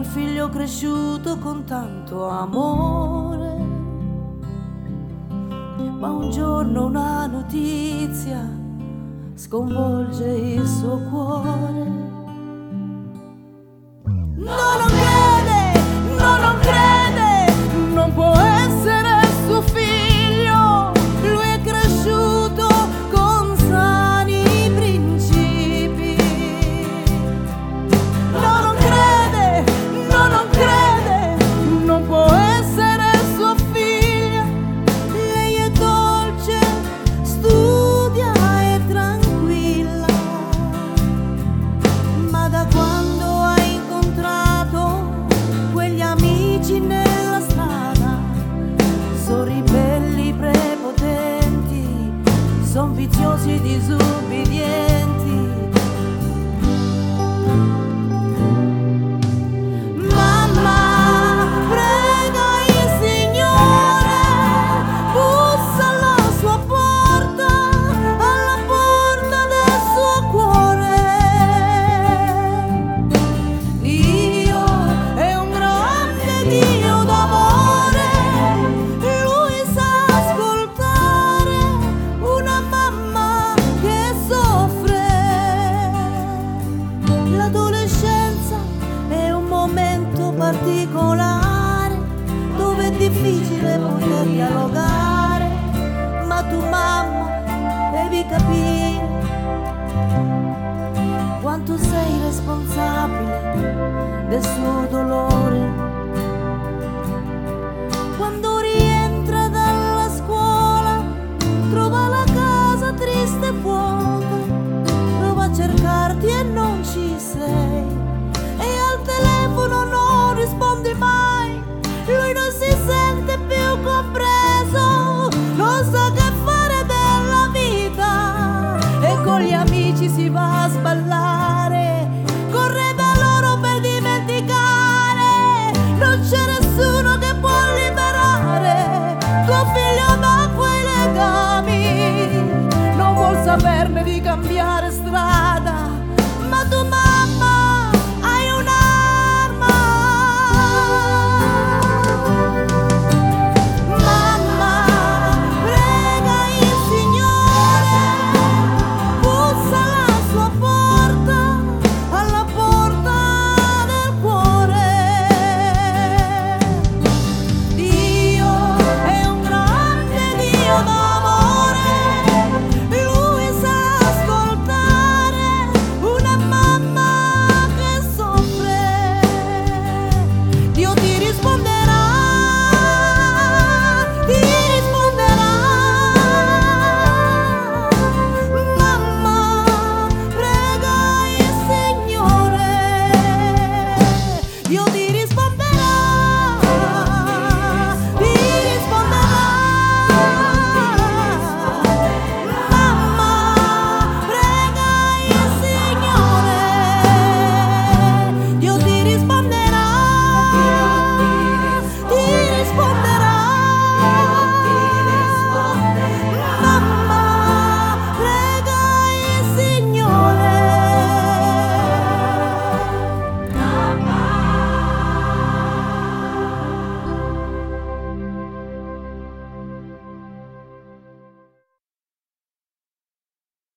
quel figlio cresciuto con tanto amore. Ma un giorno una notizia sconvolge il suo cuore. No, non crede, no, non crede, non può essere suo figlio. Lui è cresciuto con sani principi. No, non crede, no, non crede, non può essere sua figlia. Lei è dolce, studia e tranquilla, ma da quando ha incontrato quegli amici nella strada, sono ribelli prepotenti, son viziosi e disubbidienti. Mamma, prega il Signore, bussa alla sua porta, alla porta del suo cuore. Dio è un grande Dio d'amore, Lui sa ascoltare una mamma che soffre. L'adolescenza è un momento particolare dove è difficile poter dialogare, ma tu mamma devi capire quanto sei responsabile del suo dolore.